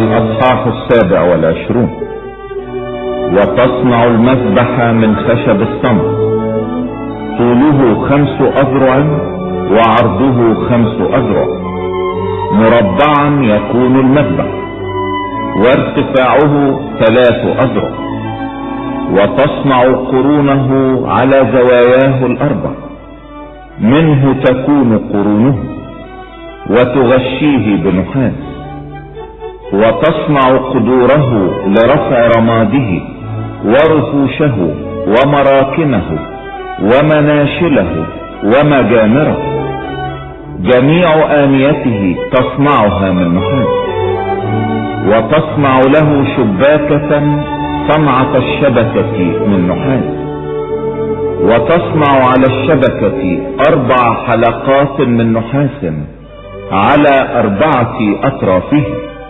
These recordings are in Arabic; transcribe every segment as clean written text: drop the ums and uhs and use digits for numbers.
الأصحاح 27. وتصنع المذبح من خشب الصمت، طوله 5 أذرع وعرضه 5 أذرع، مربعا يكون المذبح، وارتفاعه 3 أذرع. وتصنع قرونه على زواياه ال4، منه تكون قرونه، وتغشيه بنحاس. وتصنع قدوره لرفع رماده ورفوشه ومراكمه ومناشله ومجامره، جميع آنيته تصنعها من نحاس. وتصنع له شباكة صنعة الشبكة من نحاس. وتصنع على الشبكة 4 حلقات من نحاس على 4 أطرافه،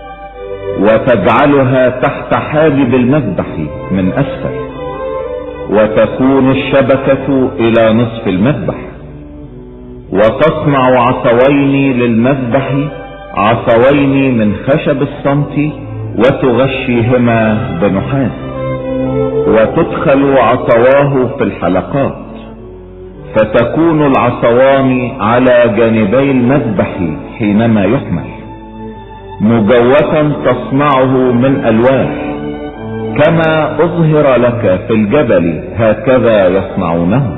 وتجعلها تحت حاجب المذبح من أسفل، وتكون الشبكة إلى نصف المذبح. وتصنع عصوين للمذبح، عصوين من خشب الصمت، وتغشيهما بنحاس. وتدخل عصواه في الحلقات، فتكون العصوان على جانبي المذبح حينما يحمل. مجوفا تصنعه من ألواح، كما أظهر لك في الجبل هكذا يصنعونه.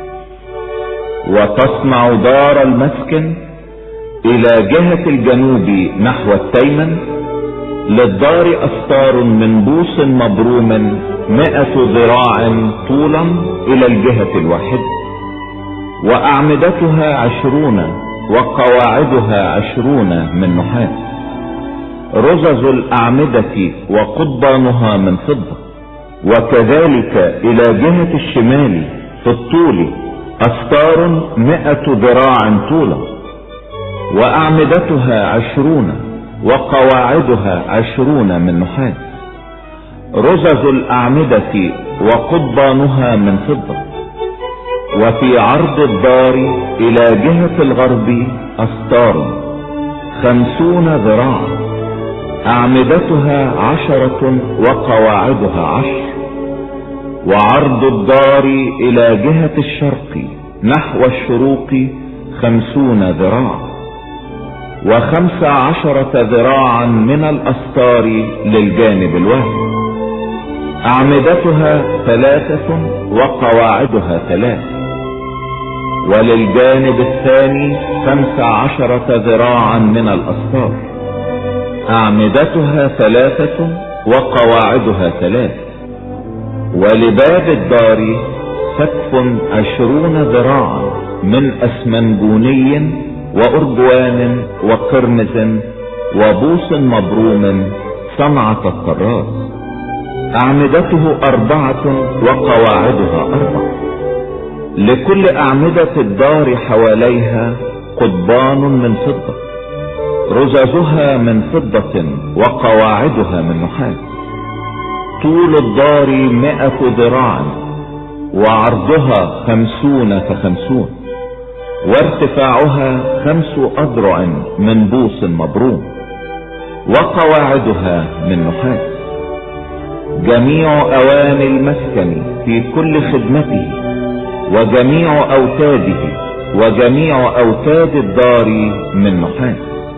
وتصنع دار المسكن إلى جهة الجنوب نحو التيمن، للدار أستار من بوص مبروم 100 ذراع طولا إلى الجهة الواحدة، وأعمدتها 20 وقواعدها 20 من نحاس. رزز الأعمدة وقضبانها من فضة. وكذلك إلى جهة الشمال في الطول أستار 100 ذراع طولا، وأعمدتها 20 وقواعدها 20 من نحاس. رزز الأعمدة وقضبانها من فضة. وفي عرض الدار إلى جهة الغرب أستار 50 ذراع، أعمدتها 10 وقواعدها 10. وعرض الدار إلى جهة الشرق نحو الشروق 50 ذراع، و15 ذراعا من الأستار للجانب الواحد. أعمدتها 3 وقواعدها 3. وللجانب الثاني 15 ذراعا من الأستار، أعمدتها 3 وقواعدها 3. ولباب الدار سقف 20 ذراعا من أسمنجوني وأرجوان وقرمز وبوص مبروم صنعة الطراز، أعمدته 4 وقواعدها 4. لكل أعمدة الدار حواليها قضبان من فضة، رززها من فضة وقواعدها من نحاس. طول الدار 100 ذراع، وعرضها 50 ف50، وارتفاعها 5 أذرع من بوص مبروم، وقواعدها من نحاس. جميع أواني المسكن في كل خدمته، وجميع أوتاده، وجميع أوتاد الدار من نحاس.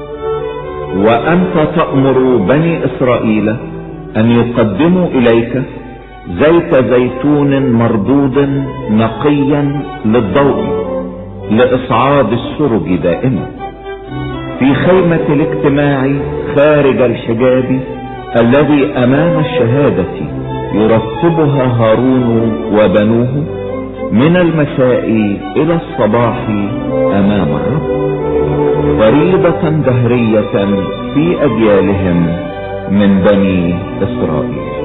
وأنت تأمر بني إسرائيل أن يقدموا إليك زيت زيتون مردود نقيا للضوء لإصعاد السرج دائما في خيمة الاجتماع خارج الحجاب الذي أمام الشهادة، يرتبها هارون وبنوه من المساء إلى الصباح أمام الرب، فريضة دهرية في أجيالهم من بني إسرائيل.